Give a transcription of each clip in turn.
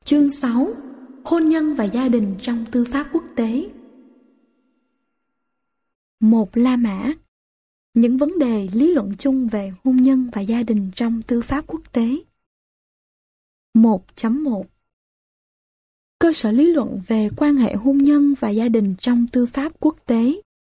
Chương 6. Hôn nhân và gia đình trong tư pháp quốc tế. 1. La Mã. Những vấn đề lý luận chung về hôn nhân và gia đình trong tư pháp quốc tế. 1.1. Cơ sở lý luận về quan hệ hôn nhân và gia đình trong tư pháp quốc tế.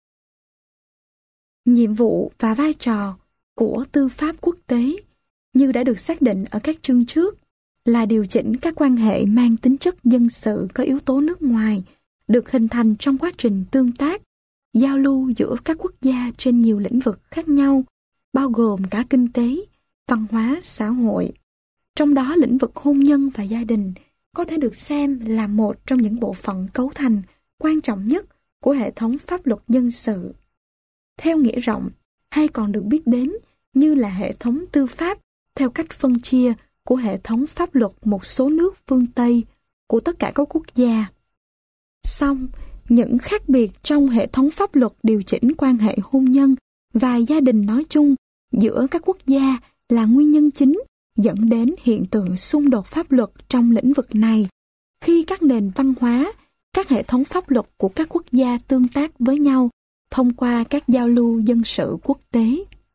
Nhiệm vụ và vai trò của tư pháp quốc tế như đã được xác định ở các chương trước là điều chỉnh các quan hệ mang tính chất dân sự có yếu tố nước ngoài được hình thành trong quá trình tương tác, giao lưu giữa các quốc gia trên nhiều lĩnh vực khác nhau, bao gồm cả kinh tế, văn hóa, xã hội. Trong đó lĩnh vực hôn nhân và gia đình có thể được xem là một trong những bộ phận cấu thành quan trọng nhất của hệ thống pháp luật dân sự. Theo nghĩa rộng, hay còn được biết đến như là hệ thống tư pháp theo cách phân chia của hệ thống pháp luật một số nước phương Tây của tất cả các quốc gia. Song, những khác biệt trong hệ thống pháp luật điều chỉnh quan hệ hôn nhân và gia đình nói chung giữa các quốc gia là nguyên nhân chính dẫn đến hiện tượng xung đột pháp luật trong lĩnh vực này khi các nền văn hóa, các hệ thống pháp luật của các quốc gia tương tác với nhau thông qua các giao lưu dân sự quốc tế.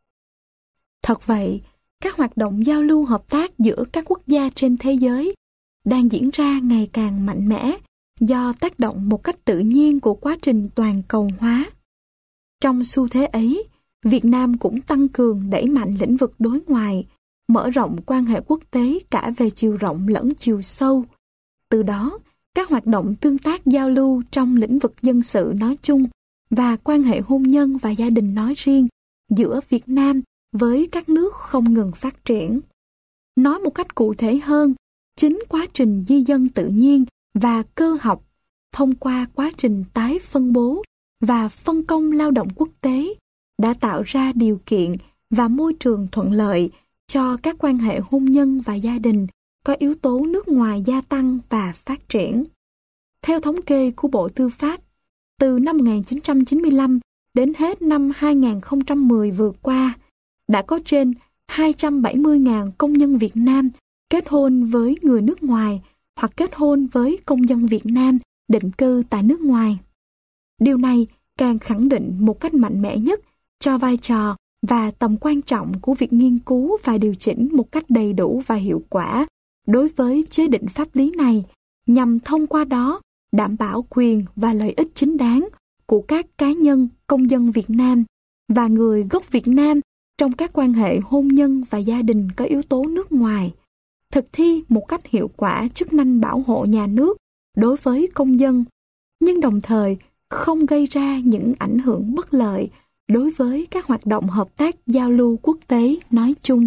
Thật vậy, các hoạt động giao lưu hợp tác giữa các quốc gia trên thế giới đang diễn ra ngày càng mạnh mẽ do tác động một cách tự nhiên của quá trình toàn cầu hóa. Trong xu thế ấy, Việt Nam cũng tăng cường đẩy mạnh lĩnh vực đối ngoại, mở rộng quan hệ quốc tế cả về chiều rộng lẫn chiều sâu. Từ đó, các hoạt động tương tác giao lưu trong lĩnh vực dân sự nói chung và quan hệ hôn nhân và gia đình nói riêng giữa Việt Nam với các nước không ngừng phát triển. Nói một cách cụ thể hơn, chính quá trình di dân tự nhiên và cơ học thông qua quá trình tái phân bố và phân công lao động quốc tế đã tạo ra điều kiện và môi trường thuận lợi cho các quan hệ hôn nhân và gia đình có yếu tố nước ngoài gia tăng và phát triển. Theo thống kê của Bộ Tư pháp, từ năm 1995 đến hết năm 2010 vừa qua, đã có trên 270.000 công nhân Việt Nam kết hôn với người nước ngoài hoặc kết hôn với công dân Việt Nam định cư tại nước ngoài. Điều này càng khẳng định một cách mạnh mẽ nhất cho vai trò và tầm quan trọng của việc nghiên cứu và điều chỉnh một cách đầy đủ và hiệu quả đối với chế định pháp lý này, nhằm thông qua đó đảm bảo quyền và lợi ích chính đáng của các cá nhân công dân Việt Nam và người gốc Việt Nam trong các quan hệ hôn nhân và gia đình có yếu tố nước ngoài, thực thi một cách hiệu quả chức năng bảo hộ nhà nước đối với công dân, nhưng đồng thời không gây ra những ảnh hưởng bất lợi đối với các hoạt động hợp tác giao lưu quốc tế nói chung.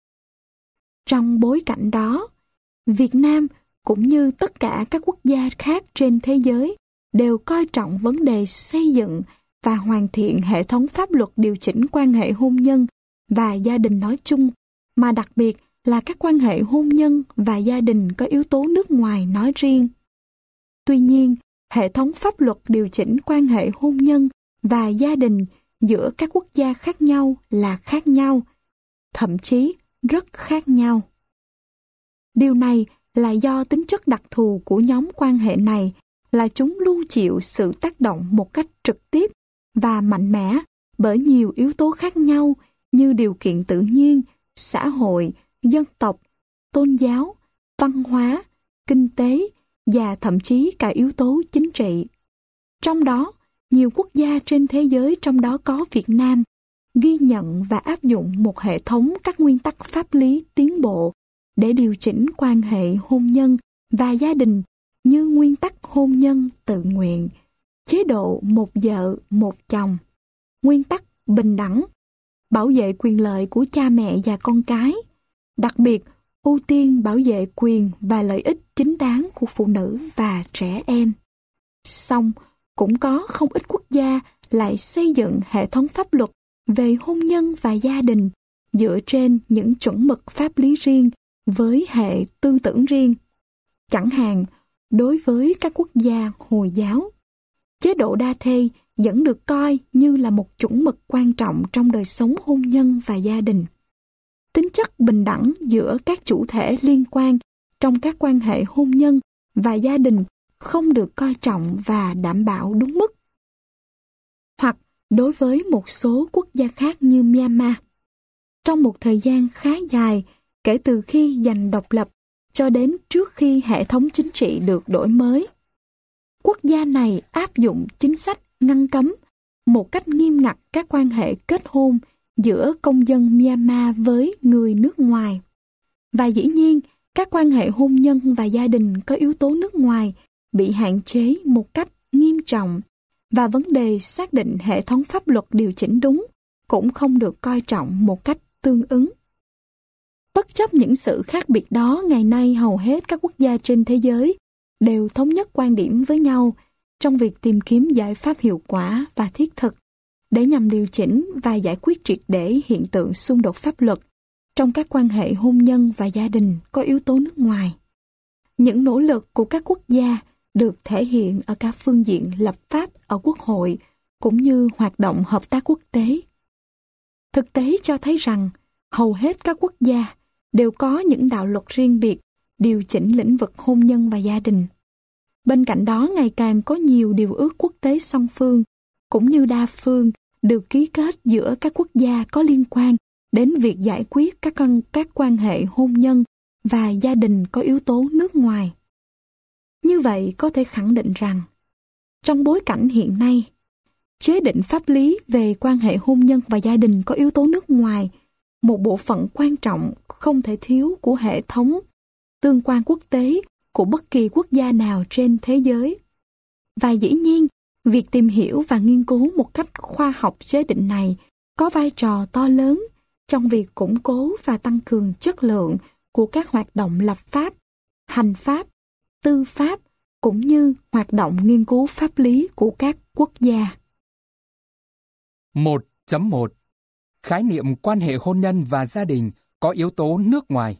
Trong bối cảnh đó, Việt Nam cũng như tất cả các quốc gia khác trên thế giới đều coi trọng vấn đề xây dựng và hoàn thiện hệ thống pháp luật điều chỉnh quan hệ hôn nhân và gia đình nói chung, mà đặc biệt là các quan hệ hôn nhân và gia đình có yếu tố nước ngoài nói riêng. Tuy nhiên, hệ thống pháp luật điều chỉnh quan hệ hôn nhân và gia đình giữa các quốc gia khác nhau là khác nhau, thậm chí rất khác nhau. Điều này là do tính chất đặc thù của nhóm quan hệ này là chúng luôn chịu sự tác động một cách trực tiếp và mạnh mẽ bởi nhiều yếu tố khác nhau như điều kiện tự nhiên, xã hội, dân tộc, tôn giáo, văn hóa, kinh tế và thậm chí cả yếu tố chính trị. Trong đó, nhiều quốc gia trên thế giới, trong đó có Việt Nam, ghi nhận và áp dụng một hệ thống các nguyên tắc pháp lý tiến bộ để điều chỉnh quan hệ hôn nhân và gia đình như nguyên tắc hôn nhân tự nguyện, chế độ một vợ một chồng, nguyên tắc bình đẳng, bảo vệ quyền lợi của cha mẹ và con cái, đặc biệt ưu tiên bảo vệ quyền và lợi ích chính đáng của phụ nữ và trẻ em. Song, cũng có không ít quốc gia lại xây dựng hệ thống pháp luật về hôn nhân và gia đình dựa trên những chuẩn mực pháp lý riêng với hệ tư tưởng riêng. Chẳng hạn, đối với các quốc gia Hồi giáo, chế độ đa thê vẫn được coi như là một chuẩn mực quan trọng trong đời sống hôn nhân và gia đình. Tính chất bình đẳng giữa các chủ thể liên quan trong các quan hệ hôn nhân và gia đình không được coi trọng và đảm bảo đúng mức. Hoặc đối với một số quốc gia khác như Myanmar, trong một thời gian khá dài kể từ khi giành độc lập cho đến trước khi hệ thống chính trị được đổi mới, quốc gia này áp dụng chính sách ngăn cấm một cách nghiêm ngặt các quan hệ kết hôn giữa công dân Myanmar với người nước ngoài. Và dĩ nhiên, các quan hệ hôn nhân và gia đình có yếu tố nước ngoài bị hạn chế một cách nghiêm trọng, và vấn đề xác định hệ thống pháp luật điều chỉnh đúng cũng không được coi trọng một cách tương ứng. Bất chấp những sự khác biệt đó, ngày nay hầu hết các quốc gia trên thế giới đều thống nhất quan điểm với nhau trong việc tìm kiếm giải pháp hiệu quả và thiết thực để nhằm điều chỉnh và giải quyết triệt để hiện tượng xung đột pháp luật trong các quan hệ hôn nhân và gia đình có yếu tố nước ngoài. Những nỗ lực của các quốc gia được thể hiện ở cả phương diện lập pháp ở quốc hội cũng như hoạt động hợp tác quốc tế. Thực tế cho thấy rằng hầu hết các quốc gia đều có những đạo luật riêng biệt điều chỉnh lĩnh vực hôn nhân và gia đình. Bên cạnh đó, ngày càng có nhiều điều ước quốc tế song phương cũng như đa phương được ký kết giữa các quốc gia có liên quan đến việc giải quyết các quan hệ hôn nhân và gia đình có yếu tố nước ngoài. Như vậy có thể khẳng định rằng, trong bối cảnh hiện nay, chế định pháp lý về quan hệ hôn nhân và gia đình có yếu tố nước ngoài, một bộ phận quan trọng không thể thiếu của hệ thống tương quan quốc tế của bất kỳ quốc gia nào trên thế giới. Và dĩ nhiên, việc tìm hiểu và nghiên cứu một cách khoa học chế định này có vai trò to lớn trong việc củng cố và tăng cường chất lượng của các hoạt động lập pháp, hành pháp, tư pháp cũng như hoạt động nghiên cứu pháp lý của các quốc gia. 1.1 Khái niệm quan hệ hôn nhân và gia đình có yếu tố nước ngoài.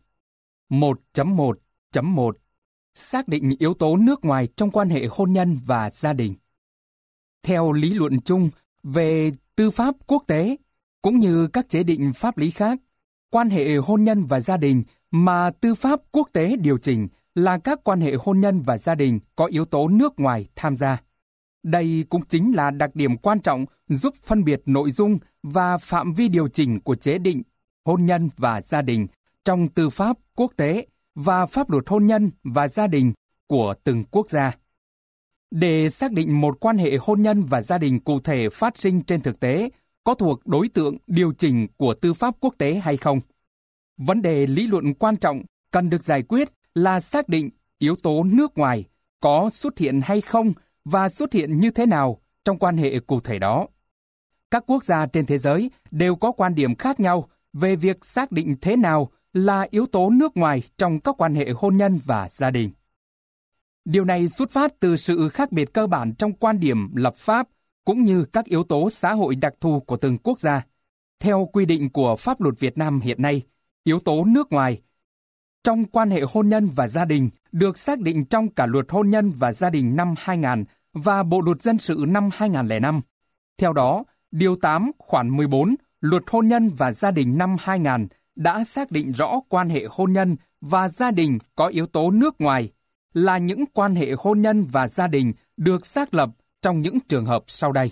1.1.1 Xác định yếu tố nước ngoài trong quan hệ hôn nhân và gia đình. Theo lý luận chung về tư pháp quốc tế, cũng như các chế định pháp lý khác, quan hệ hôn nhân và gia đình mà tư pháp quốc tế điều chỉnh là các quan hệ hôn nhân và gia đình có yếu tố nước ngoài tham gia. Đây cũng chính là đặc điểm quan trọng giúp phân biệt nội dung và phạm vi điều chỉnh của chế định hôn nhân và gia đình trong tư pháp quốc tế và pháp luật hôn nhân và gia đình của từng quốc gia. Để xác định một quan hệ hôn nhân và gia đình cụ thể phát sinh trên thực tế có thuộc đối tượng điều chỉnh của tư pháp quốc tế hay không, vấn đề lý luận quan trọng cần được giải quyết là xác định yếu tố nước ngoài có xuất hiện hay không và xuất hiện như thế nào trong quan hệ cụ thể đó. Các quốc gia trên thế giới đều có quan điểm khác nhau về việc xác định thế nào là yếu tố nước ngoài trong các quan hệ hôn nhân và gia đình. Điều này xuất phát từ sự khác biệt cơ bản trong quan điểm lập pháp cũng như các yếu tố xã hội đặc thù của từng quốc gia. Theo quy định của pháp luật Việt Nam hiện nay, yếu tố nước ngoài trong quan hệ hôn nhân và gia đình được xác định trong cả luật hôn nhân và gia đình năm 2000 và Bộ luật dân sự năm 2005. Theo đó, Điều 8 khoản 14 Luật hôn nhân và gia đình năm 2000 đã xác định rõ quan hệ hôn nhân và gia đình có yếu tố nước ngoài là những quan hệ hôn nhân và gia đình được xác lập trong những trường hợp sau đây.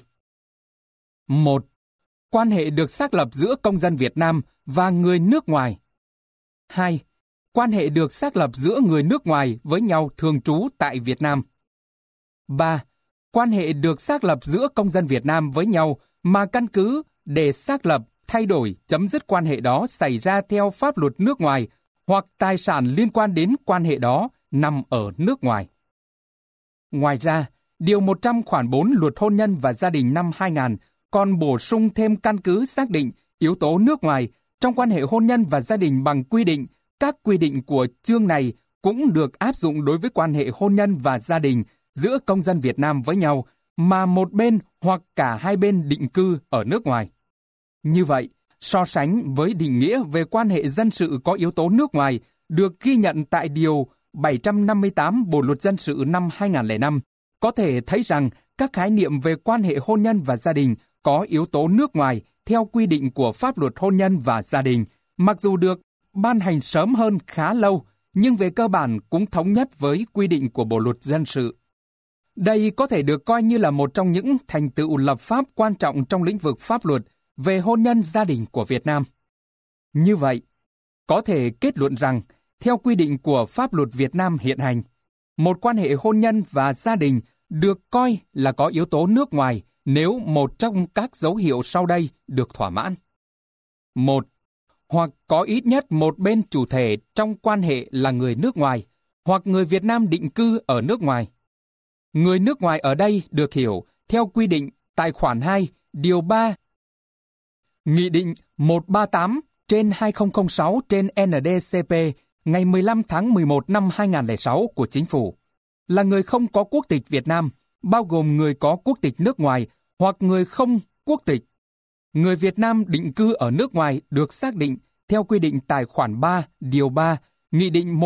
1. Quan hệ được xác lập giữa công dân Việt Nam và người nước ngoài. 2. Quan hệ được xác lập giữa người nước ngoài với nhau thường trú tại Việt Nam. 3. Quan hệ được xác lập giữa công dân Việt Nam với nhau mà căn cứ để xác lập, thay đổi, chấm dứt quan hệ đó xảy ra theo pháp luật nước ngoài hoặc tài sản liên quan đến quan hệ đó nằm ở nước ngoài. Ngoài ra, Điều 100 khoản 4 Luật hôn nhân và gia đình năm 2000 còn bổ sung thêm căn cứ xác định yếu tố nước ngoài trong quan hệ hôn nhân và gia đình bằng quy định các quy định của chương này cũng được áp dụng đối với quan hệ hôn nhân và gia đình giữa công dân Việt Nam với nhau mà một bên hoặc cả hai bên định cư ở nước ngoài. Như vậy, so sánh với định nghĩa về quan hệ dân sự có yếu tố nước ngoài được ghi nhận tại Điều 758 Bộ luật dân sự năm 2005, có thể thấy rằng các khái niệm về quan hệ hôn nhân và gia đình có yếu tố nước ngoài theo quy định của pháp luật hôn nhân và gia đình, mặc dù được ban hành sớm hơn khá lâu, nhưng về cơ bản cũng thống nhất với quy định của Bộ luật dân sự. Đây có thể được coi như là một trong những thành tựu lập pháp quan trọng trong lĩnh vực pháp luật về hôn nhân gia đình của Việt Nam. Như vậy, có thể kết luận rằng, theo quy định của pháp luật Việt Nam hiện hành, một quan hệ hôn nhân và gia đình được coi là có yếu tố nước ngoài nếu một trong các dấu hiệu sau đây được thỏa mãn. 1. Hoặc có ít nhất một bên chủ thể trong quan hệ là người nước ngoài, hoặc người Việt Nam định cư ở nước ngoài. Người nước ngoài ở đây được hiểu theo quy định tại khoản 2, điều 3, Nghị định 138/2006/ND-CP ngày 15 tháng 11 năm 2006 của Chính phủ, là người không có quốc tịch Việt Nam, bao gồm người có quốc tịch nước ngoài hoặc người không quốc tịch. Người Việt Nam định cư ở nước ngoài được xác định theo quy định tại khoản 3, điều 3, Nghị định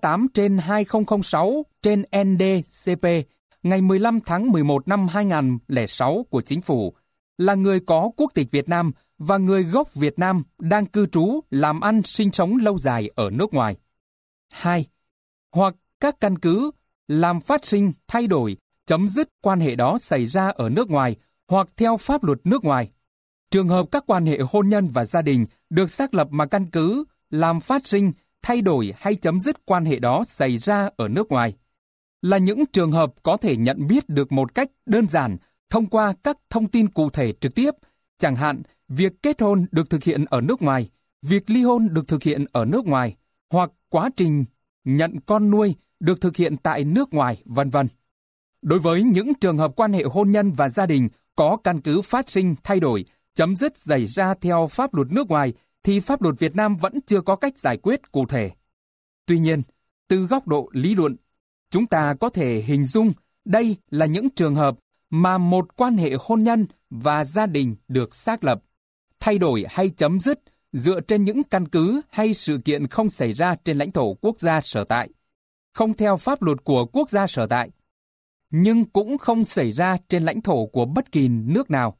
138/2006/ND-CP ngày 15 tháng 11 năm 2006 của Chính phủ, là người có quốc tịch Việt Nam và người gốc Việt Nam đang cư trú, làm ăn, sinh sống lâu dài ở nước ngoài. 2. Hoặc các căn cứ làm phát sinh, thay đổi, chấm dứt quan hệ đó xảy ra ở nước ngoài hoặc theo pháp luật nước ngoài. Trường hợp các quan hệ hôn nhân và gia đình được xác lập mà căn cứ làm phát sinh, thay đổi hay chấm dứt quan hệ đó xảy ra ở nước ngoài là những trường hợp có thể nhận biết được một cách đơn giản thông qua các thông tin cụ thể trực tiếp, chẳng hạn việc kết hôn được thực hiện ở nước ngoài, việc ly hôn được thực hiện ở nước ngoài, hoặc quá trình nhận con nuôi được thực hiện tại nước ngoài, vân vân. Đối với những trường hợp quan hệ hôn nhân và gia đình có căn cứ phát sinh, thay đổi, chấm dứt xảy ra theo pháp luật nước ngoài, thì pháp luật Việt Nam vẫn chưa có cách giải quyết cụ thể. Tuy nhiên, từ góc độ lý luận, chúng ta có thể hình dung đây là những trường hợp mà một quan hệ hôn nhân và gia đình được xác lập, thay đổi hay chấm dứt dựa trên những căn cứ hay sự kiện không xảy ra trên lãnh thổ quốc gia sở tại, không theo pháp luật của quốc gia sở tại, nhưng cũng không xảy ra trên lãnh thổ của bất kỳ nước nào.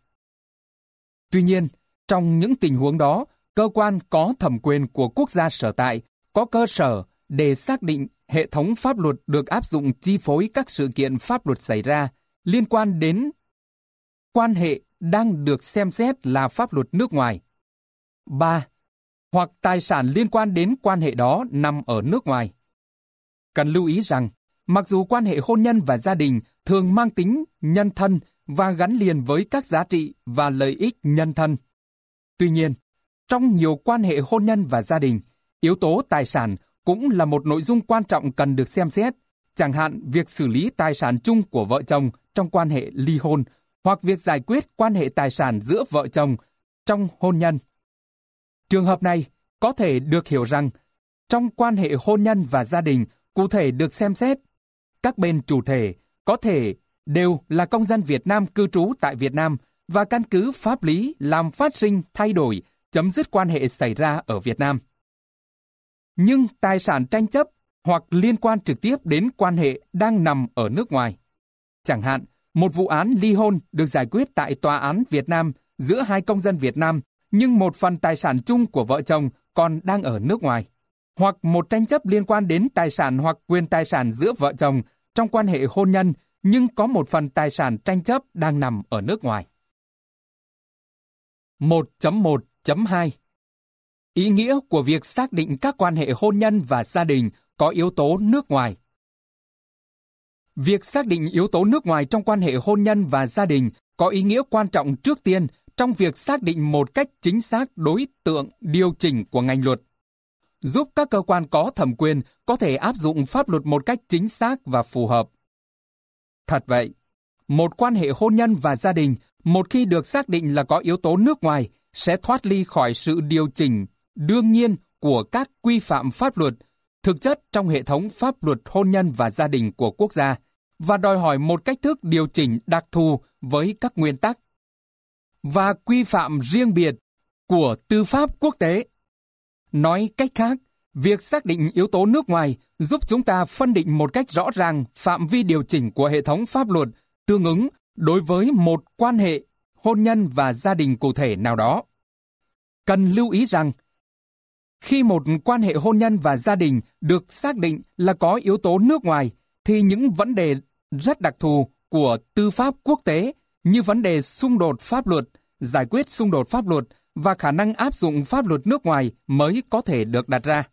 Tuy nhiên, trong những tình huống đó, cơ quan có thẩm quyền của quốc gia sở tại có cơ sở để xác định hệ thống pháp luật được áp dụng chi phối các sự kiện pháp luật xảy ra liên quan đến quan hệ đang được xem xét là pháp luật nước ngoài. 3. Hoặc tài sản liên quan đến quan hệ đó nằm ở nước ngoài. Cần lưu ý rằng, mặc dù quan hệ hôn nhân và gia đình thường mang tính nhân thân và gắn liền với các giá trị và lợi ích nhân thân, tuy nhiên, trong nhiều quan hệ hôn nhân và gia đình, yếu tố tài sản cũng là một nội dung quan trọng cần được xem xét, chẳng hạn việc xử lý tài sản chung của vợ chồng trong quan hệ ly hôn, hoặc việc giải quyết quan hệ tài sản giữa vợ chồng trong hôn nhân. Trường hợp này có thể được hiểu rằng, trong quan hệ hôn nhân và gia đình cụ thể được xem xét, các bên chủ thể có thể đều là công dân Việt Nam cư trú tại Việt Nam và căn cứ pháp lý làm phát sinh, thay đổi, chấm dứt quan hệ xảy ra ở Việt Nam. Nhưng tài sản tranh chấp hoặc liên quan trực tiếp đến quan hệ đang nằm ở nước ngoài. Chẳng hạn, một vụ án ly hôn được giải quyết tại tòa án Việt Nam giữa hai công dân Việt Nam, nhưng một phần tài sản chung của vợ chồng còn đang ở nước ngoài. Hoặc một tranh chấp liên quan đến tài sản hoặc quyền tài sản giữa vợ chồng trong quan hệ hôn nhân, nhưng có một phần tài sản tranh chấp đang nằm ở nước ngoài. 1.1.2 Ý nghĩa của việc xác định các quan hệ hôn nhân và gia đình có yếu tố nước ngoài. Việc xác định yếu tố nước ngoài trong quan hệ hôn nhân và gia đình có ý nghĩa quan trọng trước tiên trong việc xác định một cách chính xác đối tượng điều chỉnh của ngành luật, giúp các cơ quan có thẩm quyền có thể áp dụng pháp luật một cách chính xác và phù hợp. Thật vậy, một quan hệ hôn nhân và gia đình, một khi được xác định là có yếu tố nước ngoài, sẽ thoát ly khỏi sự điều chỉnh đương nhiên của các quy phạm pháp luật thực chất trong hệ thống pháp luật hôn nhân và gia đình của quốc gia, và đòi hỏi một cách thức điều chỉnh đặc thù với các nguyên tắc và quy phạm riêng biệt của tư pháp quốc tế. Nói cách khác, việc xác định yếu tố nước ngoài giúp chúng ta phân định một cách rõ ràng phạm vi điều chỉnh của hệ thống pháp luật tương ứng đối với một quan hệ hôn nhân và gia đình cụ thể nào đó. Cần lưu ý rằng, Khi một quan hệ hôn nhân và gia đình được xác định là có yếu tố nước ngoài, thì những vấn đề rất đặc thù của tư pháp quốc tế như vấn đề xung đột pháp luật, giải quyết xung đột pháp luật và khả năng áp dụng pháp luật nước ngoài mới có thể được đặt ra.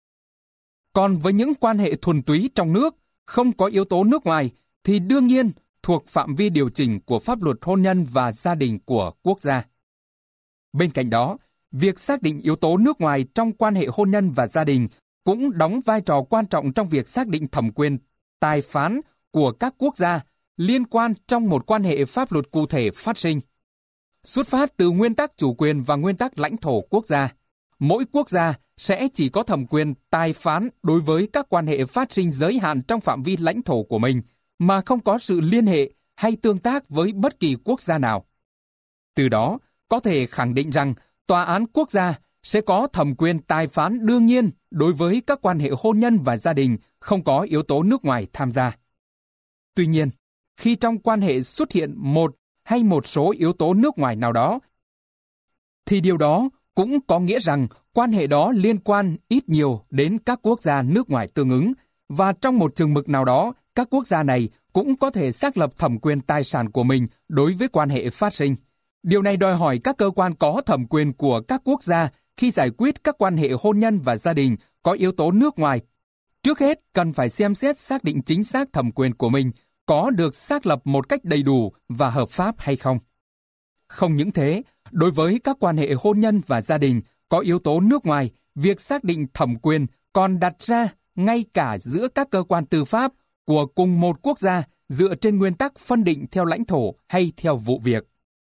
Còn với những quan hệ thuần túy trong nước, không có yếu tố nước ngoài, thì đương nhiên thuộc phạm vi điều chỉnh của pháp luật hôn nhân và gia đình của quốc gia. Bên cạnh đó, việc xác định yếu tố nước ngoài trong quan hệ hôn nhân và gia đình cũng đóng vai trò quan trọng trong việc xác định thẩm quyền tài phán của các quốc gia liên quan trong một quan hệ pháp luật cụ thể phát sinh. Xuất phát từ nguyên tắc chủ quyền và nguyên tắc lãnh thổ quốc gia, mỗi quốc gia sẽ chỉ có thẩm quyền tài phán đối với các quan hệ phát sinh giới hạn trong phạm vi lãnh thổ của mình, mà không có sự liên hệ hay tương tác với bất kỳ quốc gia nào. Từ đó, có thể khẳng định rằng tòa án quốc gia sẽ có thẩm quyền tài phán đương nhiên đối với các quan hệ hôn nhân và gia đình không có yếu tố nước ngoài tham gia. Tuy nhiên, khi trong quan hệ xuất hiện một hay một số yếu tố nước ngoài nào đó, thì điều đó cũng có nghĩa rằng quan hệ đó liên quan ít nhiều đến các quốc gia nước ngoài tương ứng, và trong một chừng mực nào đó, các quốc gia này cũng có thể xác lập thẩm quyền tài sản của mình đối với quan hệ phát sinh. Điều này đòi hỏi các cơ quan có thẩm quyền của các quốc gia khi giải quyết các quan hệ hôn nhân và gia đình có yếu tố nước ngoài. Trước hết, cần phải xem xét xác định chính xác thẩm quyền của mình có được xác lập một cách đầy đủ và hợp pháp hay không. Không những thế, đối với các quan hệ hôn nhân và gia đình có yếu tố nước ngoài, việc xác định thẩm quyền còn đặt ra ngay cả giữa các cơ quan tư pháp của cùng một quốc gia dựa trên nguyên tắc phân định theo lãnh thổ hay theo vụ việc.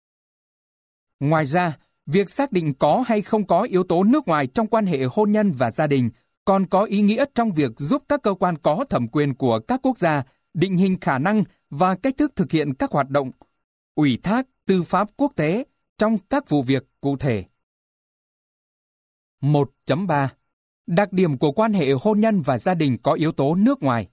Ngoài ra, việc xác định có hay không có yếu tố nước ngoài trong quan hệ hôn nhân và gia đình còn có ý nghĩa trong việc giúp các cơ quan có thẩm quyền của các quốc gia định hình khả năng và cách thức thực hiện các hoạt động ủy thác tư pháp quốc tế trong các vụ việc cụ thể. 1.3. Đặc điểm của quan hệ hôn nhân và gia đình có yếu tố nước ngoài.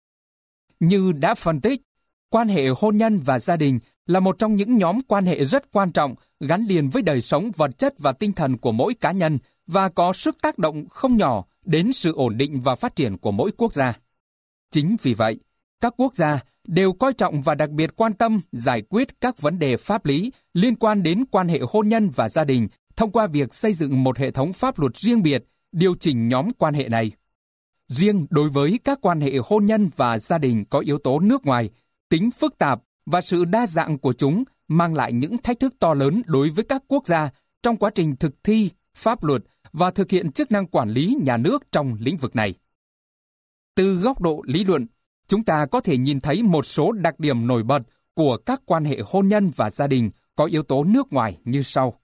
Như đã phân tích, quan hệ hôn nhân và gia đình là một trong những nhóm quan hệ rất quan trọng gắn liền với đời sống vật chất và tinh thần của mỗi cá nhân và có sức tác động không nhỏ đến sự ổn định và phát triển của mỗi quốc gia. Chính vì vậy, các quốc gia đều coi trọng và đặc biệt quan tâm giải quyết các vấn đề pháp lý liên quan đến quan hệ hôn nhân và gia đình thông qua việc xây dựng một hệ thống pháp luật riêng biệt, điều chỉnh nhóm quan hệ này. Riêng đối với các quan hệ hôn nhân và gia đình có yếu tố nước ngoài, tính phức tạp và sự đa dạng của chúng mang lại những thách thức to lớn đối với các quốc gia trong quá trình thực thi pháp luật và thực hiện chức năng quản lý nhà nước trong lĩnh vực này. Từ góc độ lý luận, chúng ta có thể nhìn thấy một số đặc điểm nổi bật của các quan hệ hôn nhân và gia đình có yếu tố nước ngoài như sau.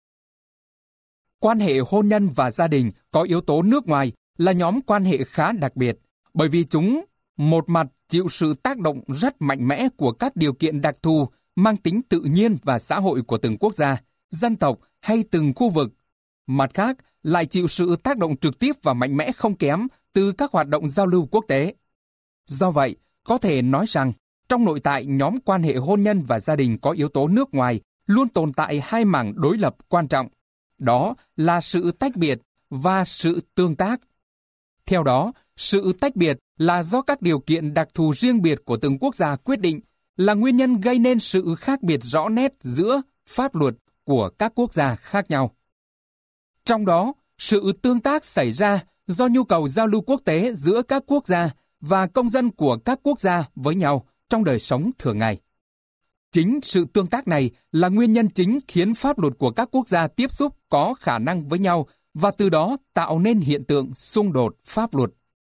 Quan hệ hôn nhân và gia đình có yếu tố nước ngoài là nhóm quan hệ khá đặc biệt, bởi vì chúng một mặt chịu sự tác động rất mạnh mẽ của các điều kiện đặc thù mang tính tự nhiên và xã hội của từng quốc gia, dân tộc hay từng khu vực. Mặt khác, lại chịu sự tác động trực tiếp và mạnh mẽ không kém từ các hoạt động giao lưu quốc tế. Do vậy, có thể nói rằng, trong nội tại nhóm quan hệ hôn nhân và gia đình có yếu tố nước ngoài luôn tồn tại hai mảng đối lập quan trọng. Đó là sự tách biệt và sự tương tác. Theo đó, sự tách biệt là do các điều kiện đặc thù riêng biệt của từng quốc gia quyết định, là nguyên nhân gây nên sự khác biệt rõ nét giữa pháp luật của các quốc gia khác nhau. Trong đó, sự tương tác xảy ra do nhu cầu giao lưu quốc tế giữa các quốc gia và công dân của các quốc gia với nhau trong đời sống thường ngày. Chính sự tương tác này là nguyên nhân chính khiến pháp luật của các quốc gia tiếp xúc có khả năng với nhau và từ đó tạo nên hiện tượng xung đột pháp luật.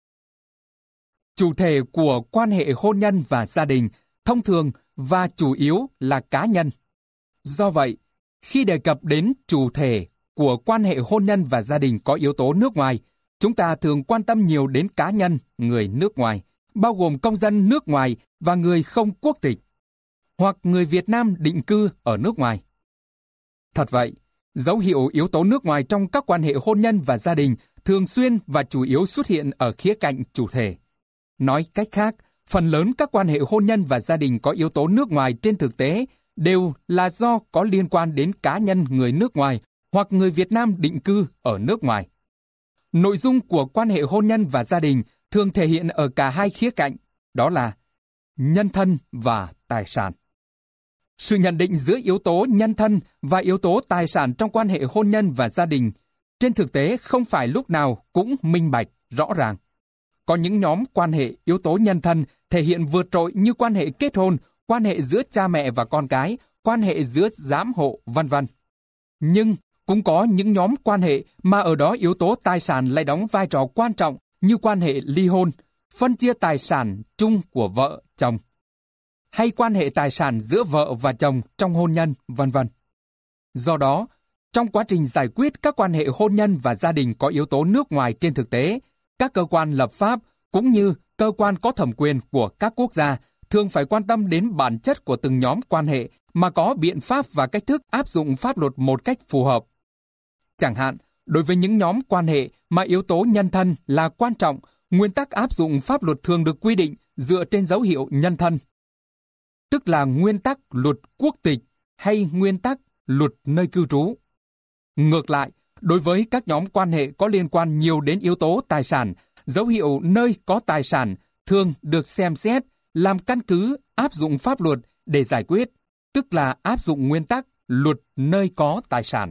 Chủ thể của quan hệ hôn nhân và gia đình thông thường và chủ yếu là cá nhân. Do vậy, khi đề cập đến chủ thể của quan hệ hôn nhân và gia đình có yếu tố nước ngoài, chúng ta thường quan tâm nhiều đến cá nhân, người nước ngoài, bao gồm công dân nước ngoài và người không quốc tịch, hoặc người Việt Nam định cư ở nước ngoài. Thật vậy, dấu hiệu yếu tố nước ngoài trong các quan hệ hôn nhân và gia đình thường xuyên và chủ yếu xuất hiện ở khía cạnh chủ thể. Nói cách khác, phần lớn các quan hệ hôn nhân và gia đình có yếu tố nước ngoài trên thực tế đều là do có liên quan đến cá nhân người nước ngoài hoặc người Việt Nam định cư ở nước ngoài. nội dung của quan hệ hôn nhân và gia đình thường thể hiện ở cả hai khía cạnh, đó là nhân thân và tài sản. Sự nhận định giữa yếu tố nhân thân và yếu tố tài sản trong quan hệ hôn nhân và gia đình trên thực tế không phải lúc nào cũng minh bạch, rõ ràng. Có những nhóm quan hệ yếu tố nhân thân thể hiện vượt trội như quan hệ kết hôn, quan hệ giữa cha mẹ và con cái, quan hệ giữa giám hộ, vân vân. Nhưng cũng có những nhóm quan hệ mà ở đó yếu tố tài sản lại đóng vai trò quan trọng như quan hệ ly hôn, phân chia tài sản chung của vợ, chồng, hay quan hệ tài sản giữa vợ và chồng trong hôn nhân, vân vân. Do đó, trong quá trình giải quyết các quan hệ hôn nhân và gia đình có yếu tố nước ngoài trên thực tế, các cơ quan lập pháp cũng như cơ quan có thẩm quyền của các quốc gia thường phải quan tâm đến bản chất của từng nhóm quan hệ mà có biện pháp và cách thức áp dụng pháp luật một cách phù hợp. Chẳng hạn, đối với những nhóm quan hệ mà yếu tố nhân thân là quan trọng, nguyên tắc áp dụng pháp luật thường được quy định dựa trên dấu hiệu nhân thân, tức là nguyên tắc luật quốc tịch hay nguyên tắc luật nơi cư trú. Ngược lại, đối với các nhóm quan hệ có liên quan nhiều đến yếu tố tài sản, dấu hiệu nơi có tài sản thường được xem xét làm căn cứ áp dụng pháp luật để giải quyết, tức là áp dụng nguyên tắc luật nơi có tài sản.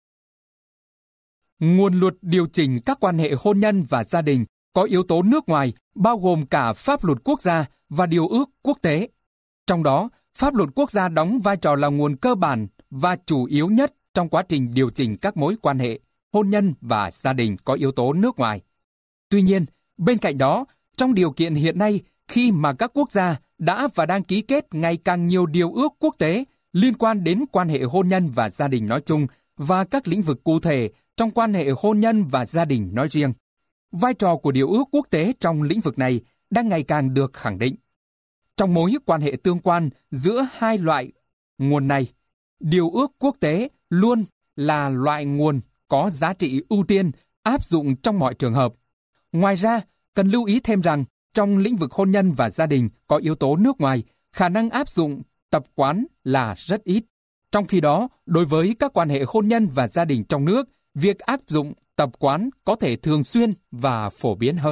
Nguồn luật điều chỉnh các quan hệ hôn nhân và gia đình có yếu tố nước ngoài, bao gồm cả pháp luật quốc gia và điều ước quốc tế. Trong đó, pháp luật quốc gia đóng vai trò là nguồn cơ bản và chủ yếu nhất trong quá trình điều chỉnh các mối quan hệ, hôn nhân và gia đình có yếu tố nước ngoài. Tuy nhiên, bên cạnh đó, trong điều kiện hiện nay, khi mà các quốc gia đã và đang ký kết ngày càng nhiều điều ước quốc tế liên quan đến quan hệ hôn nhân và gia đình nói chung và các lĩnh vực cụ thể trong quan hệ hôn nhân và gia đình nói riêng, vai trò của điều ước quốc tế trong lĩnh vực này đang ngày càng được khẳng định. Trong mối quan hệ tương quan giữa hai loại nguồn này, điều ước quốc tế luôn là loại nguồn có giá trị ưu tiên áp dụng trong mọi trường hợp. Ngoài ra, cần lưu ý thêm rằng, trong lĩnh vực hôn nhân và gia đình có yếu tố nước ngoài, khả năng áp dụng tập quán là rất ít. Trong khi đó, đối với các quan hệ hôn nhân và gia đình trong nước, việc áp dụng tập quán có thể thường xuyên và phổ biến hơn.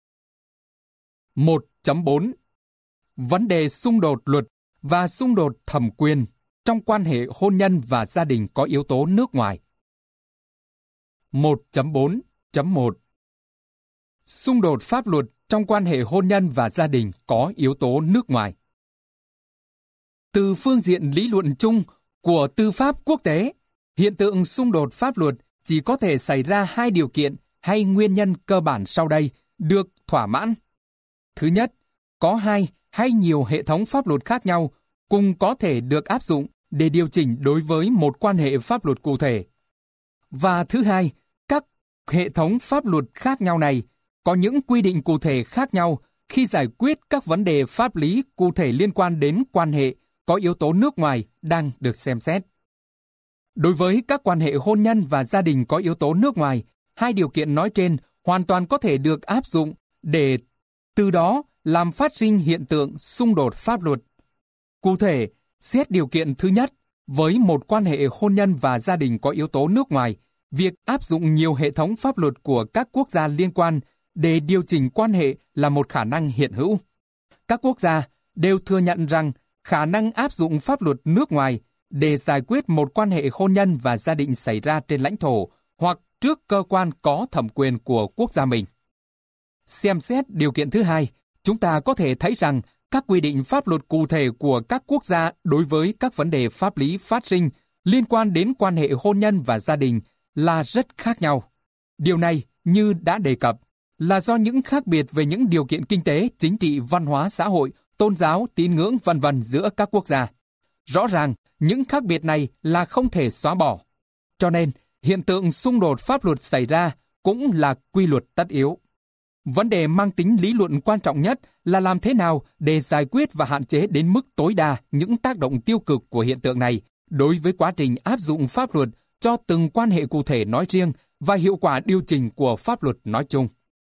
1.4 Vấn đề xung đột luật và xung đột thẩm quyền trong quan hệ hôn nhân và gia đình có yếu tố nước ngoài. 1.4.1 Xung đột pháp luật trong quan hệ hôn nhân và gia đình có yếu tố nước ngoài. Từ phương diện lý luận chung của tư pháp quốc tế, hiện tượng xung đột pháp luật chỉ có thể xảy ra hai điều kiện hay nguyên nhân cơ bản sau đây được thỏa mãn. Thứ nhất, có hai hay nhiều hệ thống pháp luật khác nhau cùng có thể được áp dụng để điều chỉnh đối với một quan hệ pháp luật cụ thể. Và thứ hai, các hệ thống pháp luật khác nhau này có những quy định cụ thể khác nhau khi giải quyết các vấn đề pháp lý cụ thể liên quan đến quan hệ có yếu tố nước ngoài đang được xem xét. Đối với các quan hệ hôn nhân và gia đình có yếu tố nước ngoài, hai điều kiện nói trên hoàn toàn có thể được áp dụng để từ đó làm phát sinh hiện tượng xung đột pháp luật. Cụ thể, xét điều kiện thứ nhất, với một quan hệ hôn nhân và gia đình có yếu tố nước ngoài, việc áp dụng nhiều hệ thống pháp luật của các quốc gia liên quan để điều chỉnh quan hệ là một khả năng hiện hữu. Các quốc gia đều thừa nhận rằng khả năng áp dụng pháp luật nước ngoài để giải quyết một quan hệ hôn nhân và gia đình xảy ra trên lãnh thổ hoặc trước cơ quan có thẩm quyền của quốc gia mình. Xem xét điều kiện thứ hai, chúng ta có thể thấy rằng các quy định pháp luật cụ thể của các quốc gia đối với các vấn đề pháp lý phát sinh liên quan đến quan hệ hôn nhân và gia đình là rất khác nhau. Điều này, như đã đề cập, là do những khác biệt về những điều kiện kinh tế, chính trị, văn hóa, xã hội, tôn giáo, tín ngưỡng v.v. giữa các quốc gia. Rõ ràng, những khác biệt này là không thể xóa bỏ. Cho nên, hiện tượng xung đột pháp luật xảy ra cũng là quy luật tất yếu. Vấn đề mang tính lý luận quan trọng nhất là làm thế nào để giải quyết và hạn chế đến mức tối đa những tác động tiêu cực của hiện tượng này đối với quá trình áp dụng pháp luật cho từng quan hệ cụ thể nói riêng và hiệu quả điều chỉnh của pháp luật nói chung.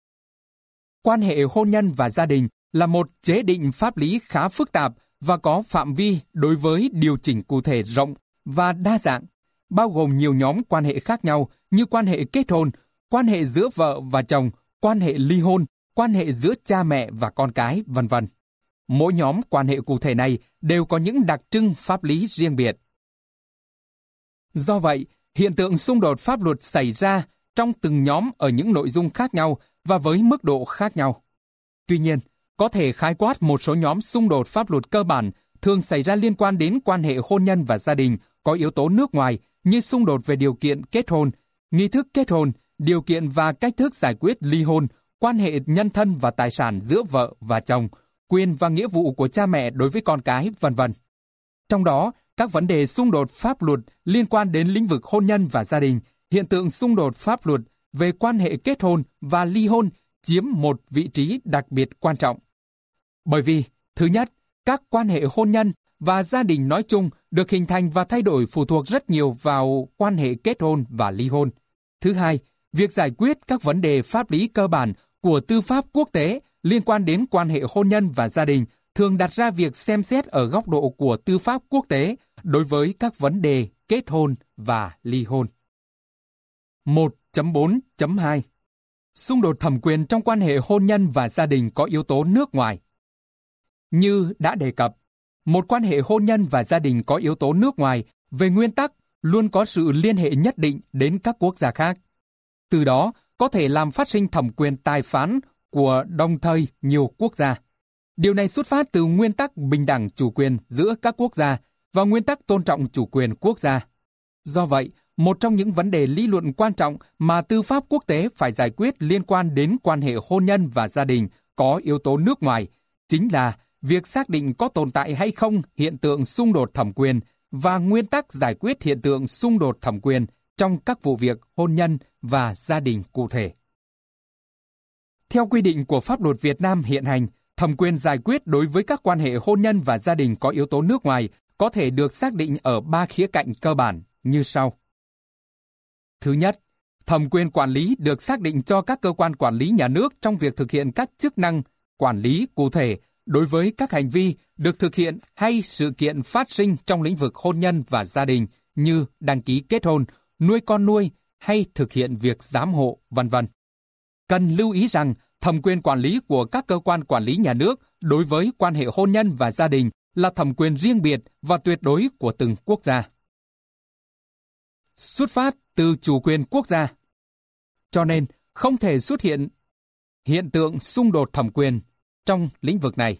Quan hệ hôn nhân và gia đình là một chế định pháp lý khá phức tạp và có phạm vi đối với điều chỉnh cụ thể rộng và đa dạng, bao gồm nhiều nhóm quan hệ khác nhau như quan hệ kết hôn, quan hệ giữa vợ và chồng, quan hệ ly hôn, quan hệ giữa cha mẹ và con cái, vân vân. Mỗi nhóm quan hệ cụ thể này đều có những đặc trưng pháp lý riêng biệt. Do vậy, hiện tượng xung đột pháp luật xảy ra trong từng nhóm ở những nội dung khác nhau và với mức độ khác nhau. Tuy nhiên, có thể khái quát một số nhóm xung đột pháp luật cơ bản thường xảy ra liên quan đến quan hệ hôn nhân và gia đình có yếu tố nước ngoài như xung đột về điều kiện kết hôn, nghi thức kết hôn, điều kiện và cách thức giải quyết ly hôn, quan hệ nhân thân và tài sản giữa vợ và chồng, quyền và nghĩa vụ của cha mẹ đối với con cái, vân vân. Trong đó, các vấn đề xung đột pháp luật liên quan đến lĩnh vực hôn nhân và gia đình, hiện tượng xung đột pháp luật về quan hệ kết hôn và ly hôn chiếm một vị trí đặc biệt quan trọng. Bởi vì, thứ nhất, các quan hệ hôn nhân và gia đình nói chung được hình thành và thay đổi phụ thuộc rất nhiều vào quan hệ kết hôn và ly hôn. Thứ hai, việc giải quyết các vấn đề pháp lý cơ bản của tư pháp quốc tế liên quan đến quan hệ hôn nhân và gia đình thường đặt ra việc xem xét ở góc độ của tư pháp quốc tế đối với các vấn đề kết hôn và ly hôn. 1.4.2 Xung đột thẩm quyền trong quan hệ hôn nhân và gia đình có yếu tố nước ngoài. Như đã đề cập, một quan hệ hôn nhân và gia đình có yếu tố nước ngoài về nguyên tắc luôn có sự liên hệ nhất định đến các quốc gia khác. Từ đó, có thể làm phát sinh thẩm quyền tài phán của đồng thời nhiều quốc gia. Điều này xuất phát từ nguyên tắc bình đẳng chủ quyền giữa các quốc gia và nguyên tắc tôn trọng chủ quyền quốc gia. Do vậy, một trong những vấn đề lý luận quan trọng mà tư pháp quốc tế phải giải quyết liên quan đến quan hệ hôn nhân và gia đình có yếu tố nước ngoài chính là việc xác định có tồn tại hay không hiện tượng xung đột thẩm quyền và nguyên tắc giải quyết hiện tượng xung đột thẩm quyền trong các vụ việc hôn nhân và gia đình cụ thể. Theo quy định của pháp luật Việt Nam hiện hành, thẩm quyền giải quyết đối với các quan hệ hôn nhân và gia đình có yếu tố nước ngoài có thể được xác định ở 3 khía cạnh cơ bản như sau. Thứ nhất, thẩm quyền quản lý được xác định cho các cơ quan quản lý nhà nước trong việc thực hiện các chức năng quản lý cụ thể đối với các hành vi được thực hiện hay sự kiện phát sinh trong lĩnh vực hôn nhân và gia đình như đăng ký kết hôn, nuôi con nuôi hay thực hiện việc giám hộ, vân vân. Cần lưu ý rằng thẩm quyền quản lý của các cơ quan quản lý nhà nước đối với quan hệ hôn nhân và gia đình là thẩm quyền riêng biệt và tuyệt đối của từng quốc gia. Xuất phát từ chủ quyền quốc gia. Cho nên, không thể xuất hiện tượng xung đột thẩm quyền trong lĩnh vực này.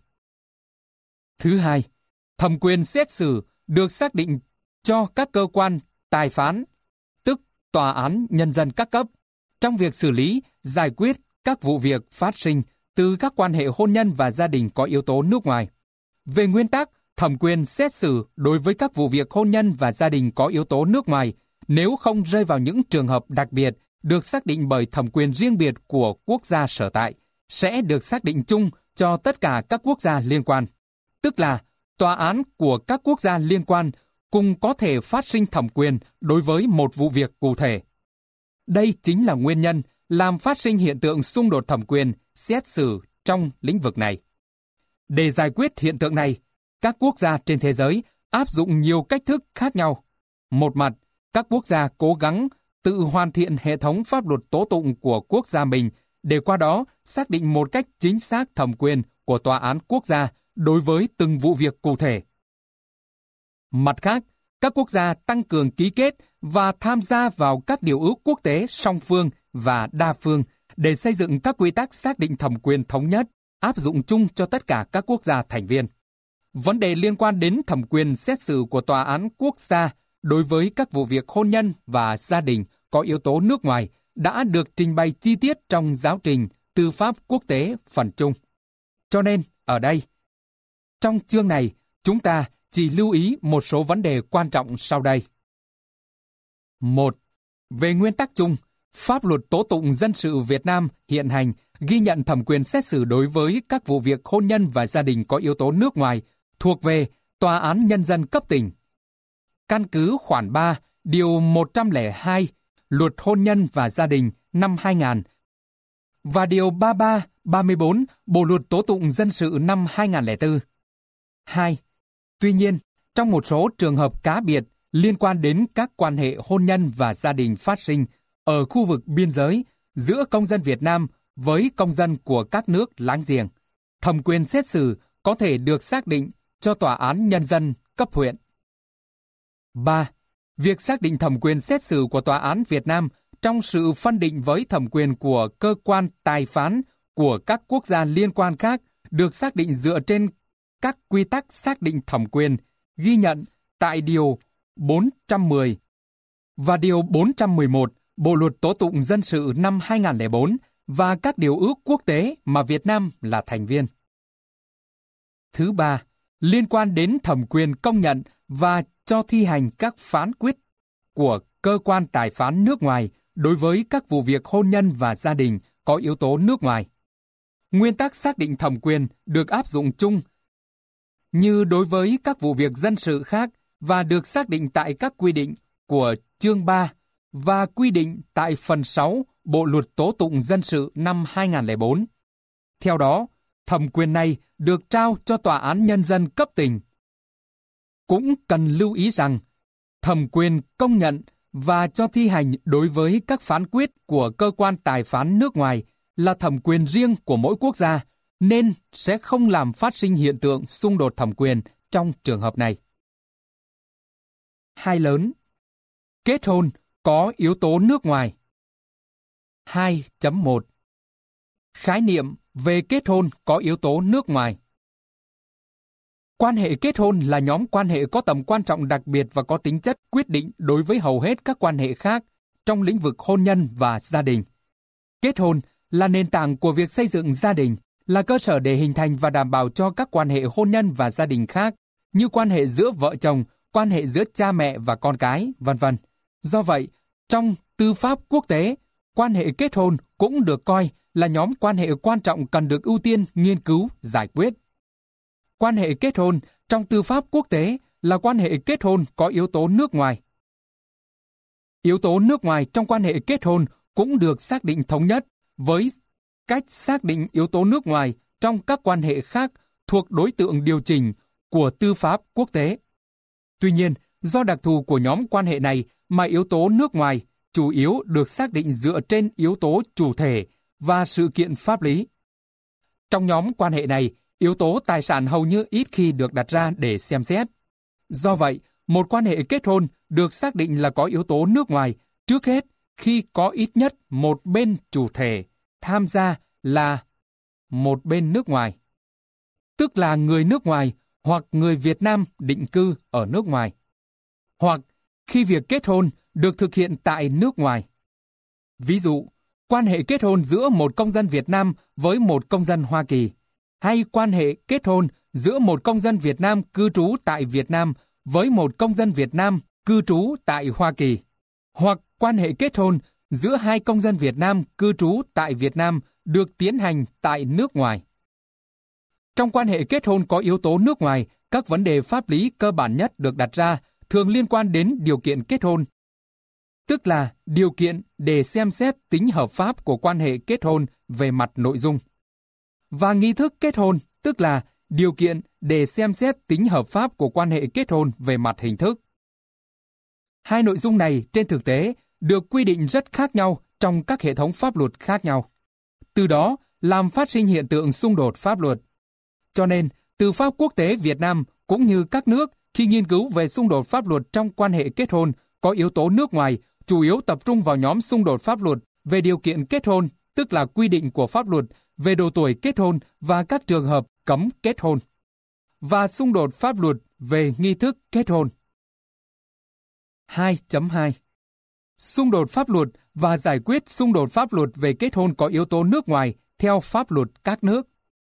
Thứ hai, thẩm quyền xét xử được xác định cho các cơ quan tài phán, tức tòa án nhân dân các cấp, trong việc xử lý, giải quyết các vụ việc phát sinh từ các quan hệ hôn nhân và gia đình có yếu tố nước ngoài. Về nguyên tắc, thẩm quyền xét xử đối với các vụ việc hôn nhân và gia đình có yếu tố nước ngoài, nếu không rơi vào những trường hợp đặc biệt được xác định bởi thẩm quyền riêng biệt của quốc gia sở tại, sẽ được xác định chung cho tất cả các quốc gia liên quan. Tức là, tòa án của các quốc gia liên quan cùng có thể phát sinh thẩm quyền đối với một vụ việc cụ thể. Đây chính là nguyên nhân làm phát sinh hiện tượng xung đột thẩm quyền xét xử trong lĩnh vực này. Để giải quyết hiện tượng này, các quốc gia trên thế giới áp dụng nhiều cách thức khác nhau. Một mặt, các quốc gia cố gắng tự hoàn thiện hệ thống pháp luật tố tụng của quốc gia mình để qua đó xác định một cách chính xác thẩm quyền của tòa án quốc gia đối với từng vụ việc cụ thể. Mặt khác, các quốc gia tăng cường ký kết và tham gia vào các điều ước quốc tế song phương và đa phương để xây dựng các quy tắc xác định thẩm quyền thống nhất, áp dụng chung cho tất cả các quốc gia thành viên. Vấn đề liên quan đến thẩm quyền xét xử của tòa án quốc gia đối với các vụ việc hôn nhân và gia đình có yếu tố nước ngoài đã được trình bày chi tiết trong giáo trình Tư pháp quốc tế phần chung. Cho nên, ở đây, trong chương này, chúng ta chỉ lưu ý một số vấn đề quan trọng sau đây. 1. Về nguyên tắc chung, pháp luật tố tụng dân sự Việt Nam hiện hành ghi nhận thẩm quyền xét xử đối với các vụ việc hôn nhân và gia đình có yếu tố nước ngoài thuộc về Tòa án Nhân dân cấp tỉnh. Căn cứ khoản 3, điều 102, Luật Hôn nhân và Gia đình năm 2000 và điều 33, 34 Bộ Luật Tố tụng Dân sự năm 2004. 2. Tuy nhiên, trong một số trường hợp cá biệt liên quan đến các quan hệ hôn nhân và gia đình phát sinh ở khu vực biên giới, giữa công dân Việt Nam với công dân của các nước láng giềng. Thẩm quyền xét xử có thể được xác định cho Tòa án Nhân dân cấp huyện. 3. Việc xác định thẩm quyền xét xử của Tòa án Việt Nam trong sự phân định với thẩm quyền của cơ quan tài phán của các quốc gia liên quan khác được xác định dựa trên các quy tắc xác định thẩm quyền ghi nhận tại Điều 410 và Điều 411 Bộ Luật Tố tụng Dân sự năm 2004 và các điều ước quốc tế mà Việt Nam là thành viên. Thứ 3. Liên quan đến thẩm quyền công nhận và cho thi hành các phán quyết của cơ quan tài phán nước ngoài đối với các vụ việc hôn nhân và gia đình có yếu tố nước ngoài. Nguyên tắc xác định thẩm quyền được áp dụng chung như đối với các vụ việc dân sự khác và được xác định tại các quy định của chương 3 và quy định tại phần 6 Bộ Luật Tố tụng Dân sự năm 2004. Theo đó, thẩm quyền này được trao cho Tòa án Nhân dân cấp tỉnh. Cũng cần lưu ý rằng, thẩm quyền công nhận và cho thi hành đối với các phán quyết của cơ quan tài phán nước ngoài là thẩm quyền riêng của mỗi quốc gia, nên sẽ không làm phát sinh hiện tượng xung đột thẩm quyền trong trường hợp này. 2 lớn. Kết hôn có yếu tố nước ngoài. 2.1 Khái niệm về kết hôn có yếu tố nước ngoài. Quan hệ kết hôn là nhóm quan hệ có tầm quan trọng đặc biệt và có tính chất quyết định đối với hầu hết các quan hệ khác trong lĩnh vực hôn nhân và gia đình. Kết hôn là nền tảng của việc xây dựng gia đình, là cơ sở để hình thành và đảm bảo cho các quan hệ hôn nhân và gia đình khác, như quan hệ giữa vợ chồng, quan hệ giữa cha mẹ và con cái, v.v. Do vậy, trong tư pháp quốc tế, quan hệ kết hôn cũng được coi là nhóm quan hệ quan trọng cần được ưu tiên nghiên cứu, giải quyết. Quan hệ kết hôn trong tư pháp quốc tế là quan hệ kết hôn có yếu tố nước ngoài. Yếu tố nước ngoài trong quan hệ kết hôn cũng được xác định thống nhất với cách xác định yếu tố nước ngoài trong các quan hệ khác thuộc đối tượng điều chỉnh của tư pháp quốc tế. Tuy nhiên, do đặc thù của nhóm quan hệ này mà yếu tố nước ngoài chủ yếu được xác định dựa trên yếu tố chủ thể và sự kiện pháp lý. Trong nhóm quan hệ này, yếu tố tài sản hầu như ít khi được đặt ra để xem xét. Do vậy, một quan hệ kết hôn được xác định là có yếu tố nước ngoài trước hết khi có ít nhất một bên chủ thể tham gia là một bên nước ngoài, tức là người nước ngoài hoặc người Việt Nam định cư ở nước ngoài, hoặc khi việc kết hôn được thực hiện tại nước ngoài. Ví dụ, quan hệ kết hôn giữa một công dân Việt Nam với một công dân Hoa Kỳ, hay quan hệ kết hôn giữa một công dân Việt Nam cư trú tại Việt Nam với một công dân Việt Nam cư trú tại Hoa Kỳ, hoặc quan hệ kết hôn giữa hai công dân Việt Nam cư trú tại Việt Nam được tiến hành tại nước ngoài. Trong quan hệ kết hôn có yếu tố nước ngoài, các vấn đề pháp lý cơ bản nhất được đặt ra thường liên quan đến điều kiện kết hôn, tức là điều kiện để xem xét tính hợp pháp của quan hệ kết hôn về mặt nội dung, và nghi thức kết hôn, tức là điều kiện để xem xét tính hợp pháp của quan hệ kết hôn về mặt hình thức. Hai nội dung này trên thực tế được quy định rất khác nhau trong các hệ thống pháp luật khác nhau. Từ đó làm phát sinh hiện tượng xung đột pháp luật. Cho nên, tư pháp quốc tế Việt Nam cũng như các nước khi nghiên cứu về xung đột pháp luật trong quan hệ kết hôn có yếu tố nước ngoài chủ yếu tập trung vào nhóm xung đột pháp luật về điều kiện kết hôn, tức là quy định của pháp luật về độ tuổi kết hôn và các trường hợp cấm kết hôn, và xung đột pháp luật về nghi thức kết hôn. 2.2 Xung đột pháp luật và giải quyết xung đột pháp luật về kết hôn có yếu tố nước ngoài theo pháp luật các nước.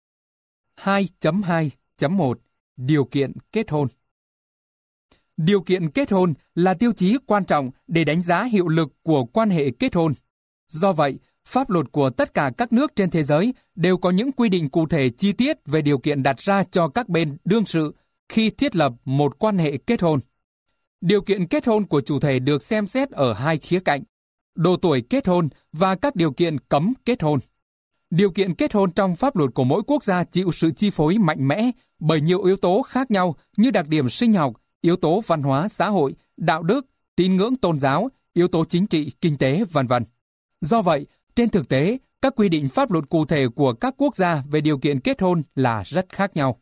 2.2.1 Điều kiện kết hôn. Điều kiện kết hôn là tiêu chí quan trọng để đánh giá hiệu lực của quan hệ kết hôn. Do vậy, pháp luật của tất cả các nước trên thế giới đều có những quy định cụ thể chi tiết về điều kiện đặt ra cho các bên đương sự khi thiết lập một quan hệ kết hôn. Điều kiện kết hôn của chủ thể được xem xét ở hai khía cạnh: độ tuổi kết hôn và các điều kiện cấm kết hôn. Điều kiện kết hôn trong pháp luật của mỗi quốc gia chịu sự chi phối mạnh mẽ bởi nhiều yếu tố khác nhau như đặc điểm sinh học, yếu tố văn hóa xã hội, đạo đức, tín ngưỡng tôn giáo, yếu tố chính trị, kinh tế, v.v. Do vậy, Trên thực tế, các quy định pháp luật cụ thể của các quốc gia về điều kiện kết hôn là rất khác nhau.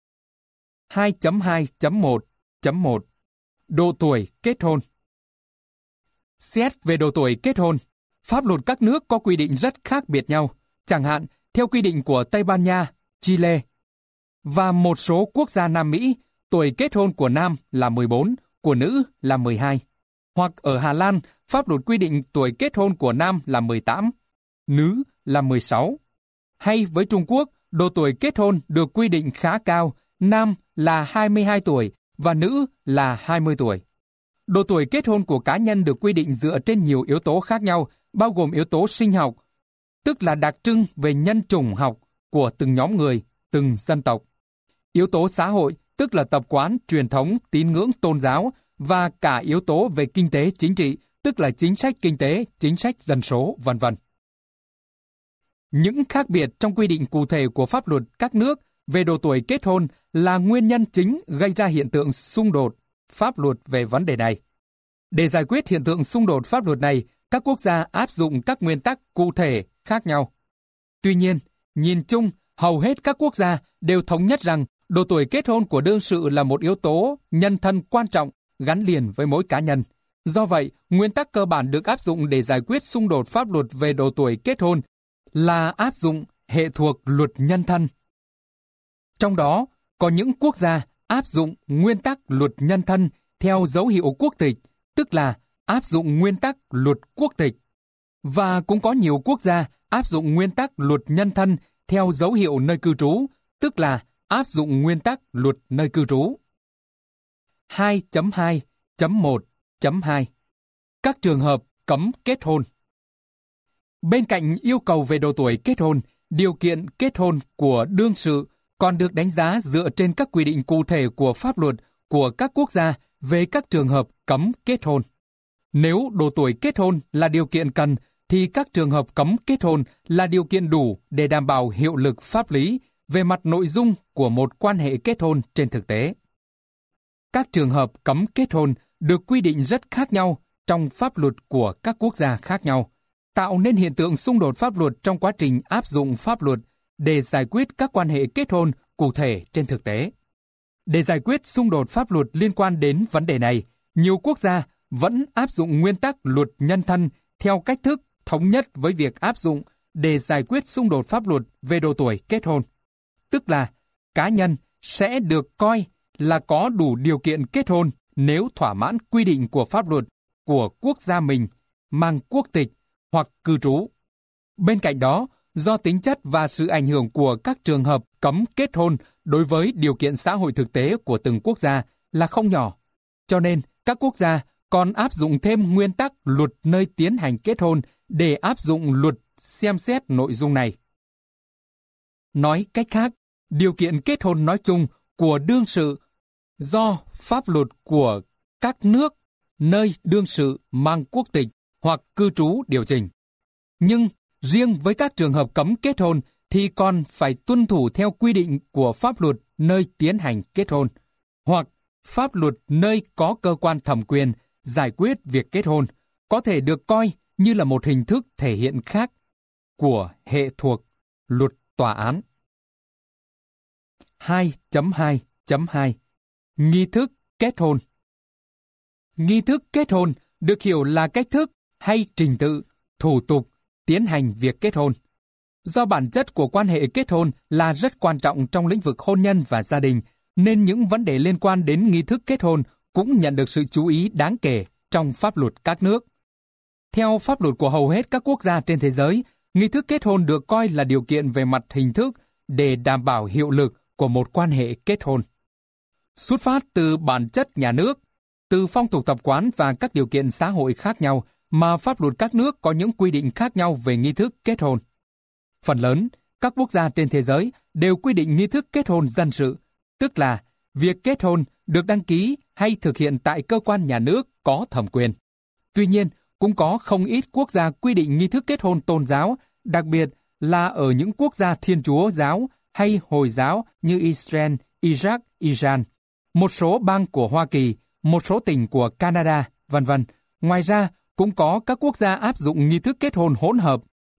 2.2.1.1 Độ tuổi kết hôn. Xét về độ tuổi kết hôn, pháp luật các nước có quy định rất khác biệt nhau, chẳng hạn theo quy định của Tây Ban Nha, Chile và một số quốc gia Nam Mỹ, tuổi kết hôn của nam là 14, của nữ là 12. Hoặc ở Hà Lan, pháp luật quy định tuổi kết hôn của nam là 18, nữ là 16. Hay với Trung Quốc, độ tuổi kết hôn được quy định khá cao, nam là 22 tuổi và nữ là 20 tuổi. Độ tuổi kết hôn của cá nhân được quy định dựa trên nhiều yếu tố khác nhau, bao gồm yếu tố sinh học, tức là đặc trưng về nhân chủng học của từng nhóm người, từng dân tộc. Yếu tố xã hội, tức là tập quán, truyền thống, tín ngưỡng tôn giáo, và cả yếu tố về kinh tế chính trị, tức là chính sách kinh tế, chính sách dân số, v.v. Những khác biệt trong quy định cụ thể của pháp luật các nước về độ tuổi kết hôn là nguyên nhân chính gây ra hiện tượng xung đột pháp luật về vấn đề này. Để giải quyết hiện tượng xung đột pháp luật này, các quốc gia áp dụng các nguyên tắc cụ thể khác nhau. Tuy nhiên, nhìn chung, hầu hết các quốc gia đều thống nhất rằng độ tuổi kết hôn của đương sự là một yếu tố nhân thân quan trọng gắn liền với mỗi cá nhân. Do vậy, nguyên tắc cơ bản được áp dụng để giải quyết xung đột pháp luật về độ tuổi kết hôn là áp dụng hệ thuộc luật nhân thân. Trong đó, có những quốc gia áp dụng nguyên tắc luật nhân thân theo dấu hiệu quốc tịch, tức là áp dụng nguyên tắc luật quốc tịch. Và cũng có nhiều quốc gia áp dụng nguyên tắc luật nhân thân theo dấu hiệu nơi cư trú, tức là áp dụng nguyên tắc luật nơi cư trú. 2.2.1.2 Các trường hợp cấm kết hôn. Bên cạnh yêu cầu về độ tuổi kết hôn, điều kiện kết hôn của đương sự còn được đánh giá dựa trên các quy định cụ thể của pháp luật của các quốc gia về các trường hợp cấm kết hôn. Nếu độ tuổi kết hôn là điều kiện cần, thì các trường hợp cấm kết hôn là điều kiện đủ để đảm bảo hiệu lực pháp lý về mặt nội dung của một quan hệ kết hôn trên thực tế. Các trường hợp cấm kết hôn được quy định rất khác nhau trong pháp luật của các quốc gia khác nhau, tạo nên hiện tượng xung đột pháp luật trong quá trình áp dụng pháp luật để giải quyết các quan hệ kết hôn cụ thể trên thực tế. Để giải quyết xung đột pháp luật liên quan đến vấn đề này, nhiều quốc gia vẫn áp dụng nguyên tắc luật nhân thân theo cách thức thống nhất với việc áp dụng để giải quyết xung đột pháp luật về độ tuổi kết hôn. Tức là, cá nhân sẽ được coi là có đủ điều kiện kết hôn nếu thỏa mãn quy định của pháp luật của quốc gia mình, mang quốc tịch hoặc cư trú. Bên cạnh đó, do tính chất và sự ảnh hưởng của các trường hợp cấm kết hôn đối với điều kiện xã hội thực tế của từng quốc gia là không nhỏ, cho nên các quốc gia còn áp dụng thêm nguyên tắc luật nơi tiến hành kết hôn để áp dụng luật xem xét nội dung này. Nói cách khác, điều kiện kết hôn nói chung của đương sự do pháp luật của các nước nơi đương sự mang quốc tịch hoặc cư trú điều chỉnh. Nhưng riêng với các trường hợp cấm kết hôn thì còn phải tuân thủ theo quy định của pháp luật nơi tiến hành kết hôn, hoặc pháp luật nơi có cơ quan thẩm quyền giải quyết việc kết hôn, có thể được coi như là một hình thức thể hiện khác của hệ thuộc luật tòa án. 2.2.2 Nghi thức kết hôn. Nghi thức kết hôn được hiểu là cách thức hay trình tự, thủ tục tiến hành việc kết hôn. Do bản chất của quan hệ kết hôn là rất quan trọng trong lĩnh vực hôn nhân và gia đình, nên những vấn đề liên quan đến nghi thức kết hôn cũng nhận được sự chú ý đáng kể trong pháp luật các nước. Theo pháp luật của hầu hết các quốc gia trên thế giới, nghi thức kết hôn được coi là điều kiện về mặt hình thức để đảm bảo hiệu lực của một quan hệ kết hôn. Xuất phát từ bản chất nhà nước, từ phong tục tập quán và các điều kiện xã hội khác nhau mà pháp luật các nước có những quy định khác nhau về nghi thức kết hôn. Phần lớn, các quốc gia trên thế giới đều quy định nghi thức kết hôn dân sự, tức là việc kết hôn được đăng ký hay thực hiện tại cơ quan nhà nước có thẩm quyền. Tuy nhiên, cũng có không ít quốc gia quy định nghi thức kết hôn tôn giáo, đặc biệt là ở những quốc gia Thiên Chúa giáo hay Hồi giáo như Israel, Iraq, Iran, một số bang của Hoa Kỳ, một số tỉnh của Canada, v.v. Ngoài ra, cũng có các quốc gia áp dụng nghi thức kết hôn hỗn hợp,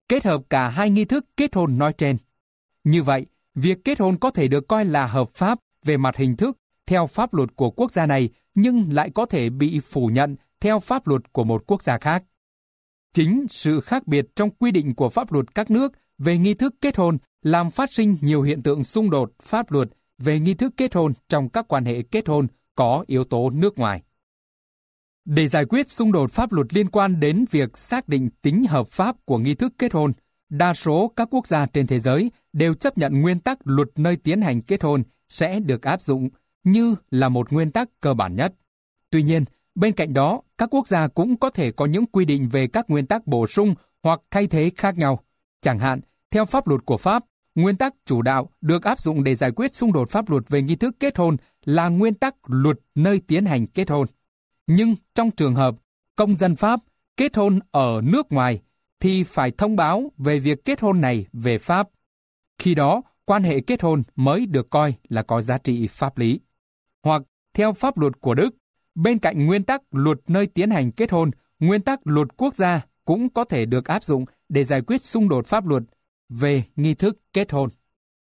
kết hợp cả hai nghi thức kết hôn nói trên. Như vậy, việc kết hôn có thể được coi là hợp pháp về mặt hình thức theo pháp luật của quốc gia này, nhưng lại có thể bị phủ nhận theo pháp luật của một quốc gia khác. Chính sự khác biệt trong quy định của pháp luật các nước về nghi thức kết hôn làm phát sinh nhiều hiện tượng xung đột pháp luật về nghi thức kết hôn trong các quan hệ kết hôn có yếu tố nước ngoài. Để giải quyết xung đột pháp luật liên quan đến việc xác định tính hợp pháp của nghi thức kết hôn, đa số các quốc gia trên thế giới đều chấp nhận nguyên tắc luật nơi tiến hành kết hôn sẽ được áp dụng như là một nguyên tắc cơ bản nhất. Tuy nhiên, bên cạnh đó, các quốc gia cũng có thể có những quy định về các nguyên tắc bổ sung hoặc thay thế khác nhau. Chẳng hạn, theo pháp luật của Pháp, nguyên tắc chủ đạo được áp dụng để giải quyết xung đột pháp luật về nghi thức kết hôn là nguyên tắc luật nơi tiến hành kết hôn. Nhưng trong trường hợp công dân Pháp kết hôn ở nước ngoài thì phải thông báo về việc kết hôn này về Pháp. Khi đó, quan hệ kết hôn mới được coi là có giá trị pháp lý. Hoặc theo pháp luật của Đức, bên cạnh nguyên tắc luật nơi tiến hành kết hôn, nguyên tắc luật quốc gia cũng có thể được áp dụng để giải quyết xung đột pháp luật về nghi thức kết hôn.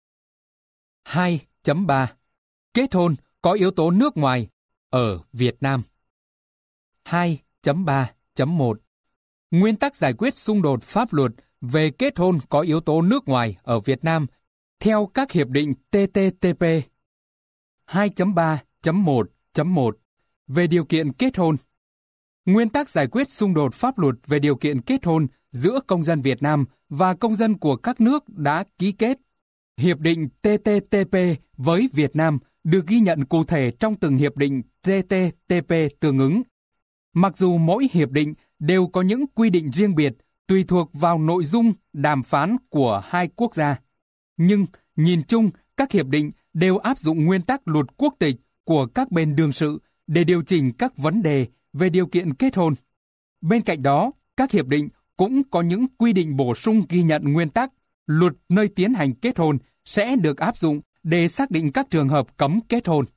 2.3. Kết hôn có yếu tố nước ngoài ở Việt Nam. 2.3.1. Nguyên tắc giải quyết xung đột pháp luật về kết hôn có yếu tố nước ngoài ở Việt Nam theo các hiệp định TTTP. 2.3.1.1. Về điều kiện kết hôn. Nguyên tắc giải quyết xung đột pháp luật về điều kiện kết hôn giữa công dân Việt Nam và công dân của các nước đã ký kết. Hiệp định TTTP với Việt Nam được ghi nhận cụ thể trong từng hiệp định TTTP tương ứng. Mặc dù mỗi hiệp định đều có những quy định riêng biệt tùy thuộc vào nội dung đàm phán của hai quốc gia, nhưng nhìn chung các hiệp định đều áp dụng nguyên tắc luật quốc tịch của các bên đương sự để điều chỉnh các vấn đề về điều kiện kết hôn. Bên cạnh đó, các hiệp định cũng có những quy định bổ sung ghi nhận nguyên tắc luật nơi tiến hành kết hôn sẽ được áp dụng để xác định các trường hợp cấm kết hôn.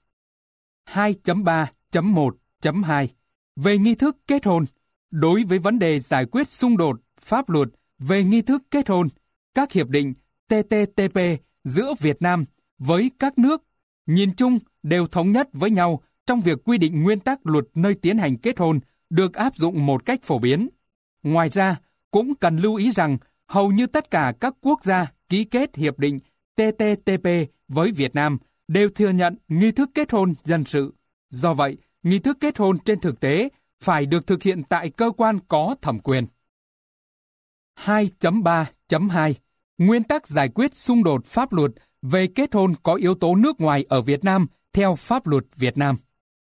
2.3.1.2. Về nghi thức kết hôn. Đối với vấn đề giải quyết xung đột pháp luật về nghi thức kết hôn, các hiệp định TTTP giữa Việt Nam với các nước nhìn chung đều thống nhất với nhau trong việc quy định nguyên tắc luật nơi tiến hành kết hôn được áp dụng một cách phổ biến. Ngoài ra, cũng cần lưu ý rằng hầu như tất cả các quốc gia ký kết hiệp định TTTP với Việt Nam đều thừa nhận nghi thức kết hôn dân sự. Do vậy, nghi thức kết hôn trên thực tế phải được thực hiện tại cơ quan có thẩm quyền. 2.3.2. Nguyên tắc giải quyết xung đột pháp luật về kết hôn có yếu tố nước ngoài ở Việt Nam theo pháp luật Việt Nam.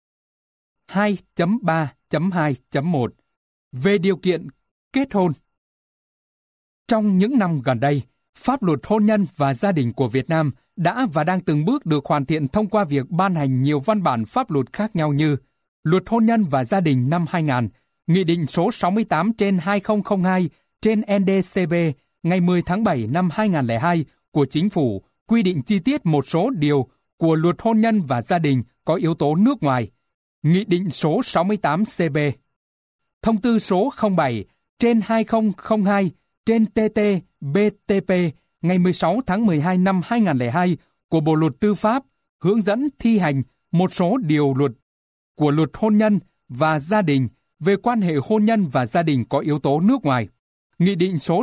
2.3.2.1. Về điều kiện kết hôn. Trong những năm gần đây, pháp luật hôn nhân và gia đình của Việt Nam đã và đang từng bước được hoàn thiện thông qua việc ban hành nhiều văn bản pháp luật khác nhau như Luật hôn nhân và gia đình năm 2000, Nghị định số 68/2002 trên NDCB ngày 10 tháng 7 năm 2002 của Chính phủ quy định chi tiết một số điều của Luật hôn nhân và gia đình có yếu tố nước ngoài, Nghị định số 68CB, Thông tư số 07/2002 trên TT-BTP ngày 16 tháng 12 năm 2002 của Bộ Luật Tư pháp hướng dẫn thi hành một số điều luật của Luật hôn nhân và gia đình về quan hệ hôn nhân và gia đình có yếu tố nước ngoài, Nghị định số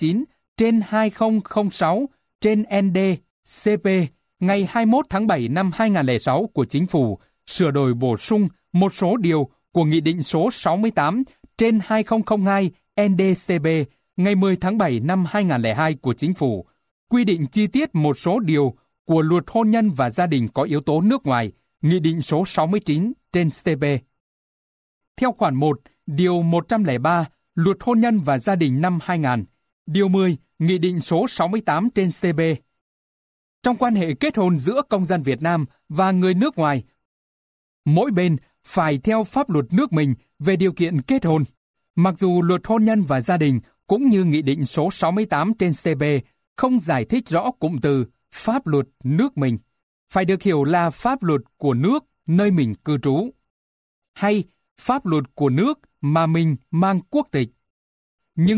69/2006 trên ND-CP ngày 21 tháng 7 năm 2006 của Chính phủ sửa đổi bổ sung một số điều của Nghị định số 68/2002 ND-CB ngày 10 tháng 7 năm 2002 của Chính phủ quy định chi tiết một số điều của Luật hôn nhân và gia đình có yếu tố nước ngoài, Nghị định số 69 trên CP. Theo khoản 1, điều 103, Luật hôn nhân và gia đình năm 2000, điều 10, Nghị định số 68 trên CP. Trong quan hệ kết hôn giữa công dân Việt Nam và người nước ngoài, mỗi bên phải theo pháp luật nước mình về điều kiện kết hôn. Mặc dù Luật hôn nhân và gia đình cũng như Nghị định số 68 trên CP không giải thích rõ cụm từ pháp luật nước mình, phải được hiểu là pháp luật của nước nơi mình cư trú, hay pháp luật của nước mà mình mang quốc tịch. Nhưng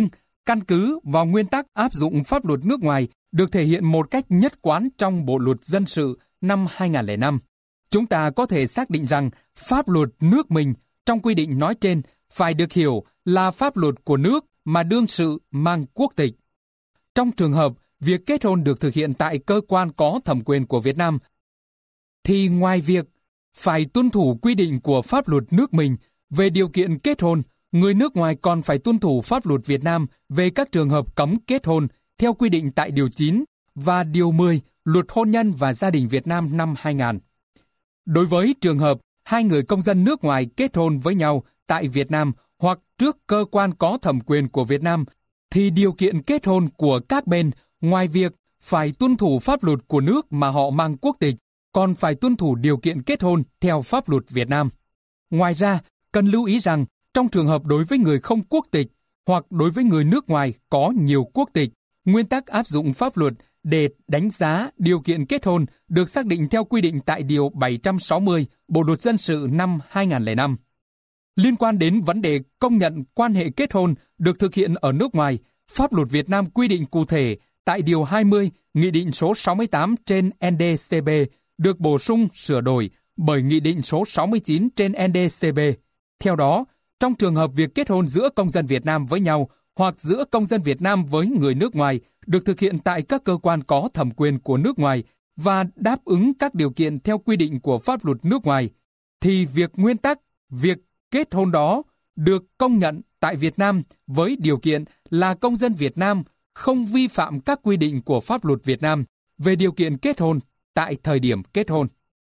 căn cứ vào nguyên tắc áp dụng pháp luật nước ngoài được thể hiện một cách nhất quán trong Bộ luật dân sự năm 2005. Chúng ta có thể xác định rằng pháp luật nước mình trong quy định nói trên phải được hiểu là pháp luật của nước mà đương sự mang quốc tịch. Trong trường hợp việc kết hôn được thực hiện tại cơ quan có thẩm quyền của Việt Nam, thì ngoài việc phải tuân thủ quy định của pháp luật nước mình về điều kiện kết hôn, người nước ngoài còn phải tuân thủ pháp luật Việt Nam về các trường hợp cấm kết hôn theo quy định tại Điều 9 và Điều 10 Luật Hôn nhân và Gia đình Việt Nam năm 2000. Đối với trường hợp hai người công dân nước ngoài kết hôn với nhau tại Việt Nam hoặc trước cơ quan có thẩm quyền của Việt Nam, thì điều kiện kết hôn của các bên ngoài việc phải tuân thủ pháp luật của nước mà họ mang quốc tịch, còn phải tuân thủ điều kiện kết hôn theo pháp luật Việt Nam. Ngoài ra, cần lưu ý rằng trong trường hợp đối với người không quốc tịch hoặc đối với người nước ngoài có nhiều quốc tịch, nguyên tắc áp dụng pháp luật để đánh giá điều kiện kết hôn được xác định theo quy định tại Điều 760 Bộ luật dân sự năm 2005. Liên quan đến vấn đề công nhận quan hệ kết hôn được thực hiện ở nước ngoài, pháp luật Việt Nam quy định cụ thể tại Điều 20 Nghị định số 68 trên ND-CB được bổ sung sửa đổi bởi Nghị định số 69 trên ND-CB. Theo đó, trong trường hợp việc kết hôn giữa công dân Việt Nam với nhau hoặc giữa công dân Việt Nam với người nước ngoài được thực hiện tại các cơ quan có thẩm quyền của nước ngoài và đáp ứng các điều kiện theo quy định của pháp luật nước ngoài, thì nguyên tắc việc kết hôn đó được công nhận tại Việt Nam với điều kiện là công dân Việt Nam không vi phạm các quy định của pháp luật Việt Nam về điều kiện kết hôn tại thời điểm kết hôn.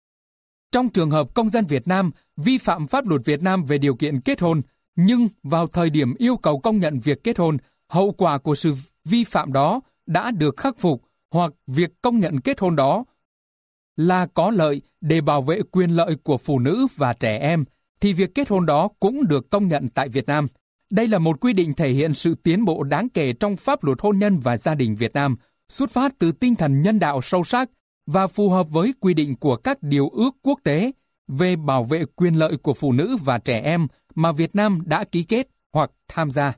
Trong trường hợp công dân Việt Nam vi phạm pháp luật Việt Nam về điều kiện kết hôn, nhưng vào thời điểm yêu cầu công nhận việc kết hôn, hậu quả của sự vi phạm đó đã được khắc phục hoặc việc công nhận kết hôn đó là có lợi để bảo vệ quyền lợi của phụ nữ và trẻ em, thì việc kết hôn đó cũng được công nhận tại Việt Nam. Đây là một quy định thể hiện sự tiến bộ đáng kể trong pháp luật hôn nhân và gia đình Việt Nam, xuất phát từ tinh thần nhân đạo sâu sắc và phù hợp với quy định của các điều ước quốc tế về bảo vệ quyền lợi của phụ nữ và trẻ em mà Việt Nam đã ký kết hoặc tham gia.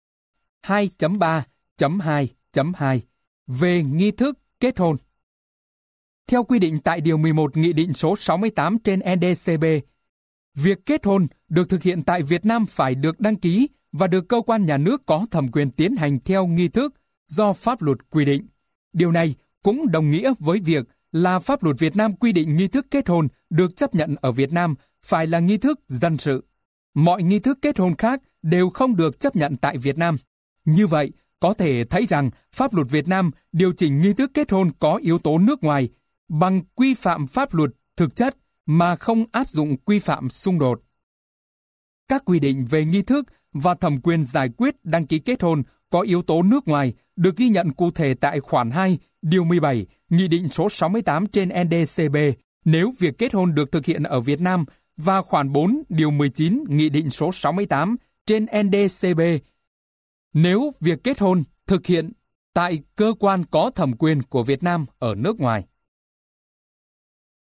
2.3.2.2 Về nghi thức kết hôn. Theo quy định tại Điều 11 Nghị định số 68 trên ND-CB, việc kết hôn được thực hiện tại Việt Nam phải được đăng ký và được cơ quan nhà nước có thẩm quyền tiến hành theo nghi thức do pháp luật quy định. Điều này cũng đồng nghĩa với việc là pháp luật Việt Nam quy định nghi thức kết hôn được chấp nhận ở Việt Nam phải là nghi thức dân sự. Mọi nghi thức kết hôn khác đều không được chấp nhận tại Việt Nam. Như vậy, có thể thấy rằng pháp luật Việt Nam điều chỉnh nghi thức kết hôn có yếu tố nước ngoài bằng quy phạm pháp luật thực chất mà không áp dụng quy phạm xung đột. Các quy định về nghi thức và thẩm quyền giải quyết đăng ký kết hôn có yếu tố nước ngoài được ghi nhận cụ thể tại khoản 2, Điều 17, Nghị định số 68 trên ND-CB nếu việc kết hôn được thực hiện ở Việt Nam và khoản 4, Điều 19, Nghị định số 68 trên ND-CB nếu việc kết hôn thực hiện tại cơ quan có thẩm quyền của Việt Nam ở nước ngoài.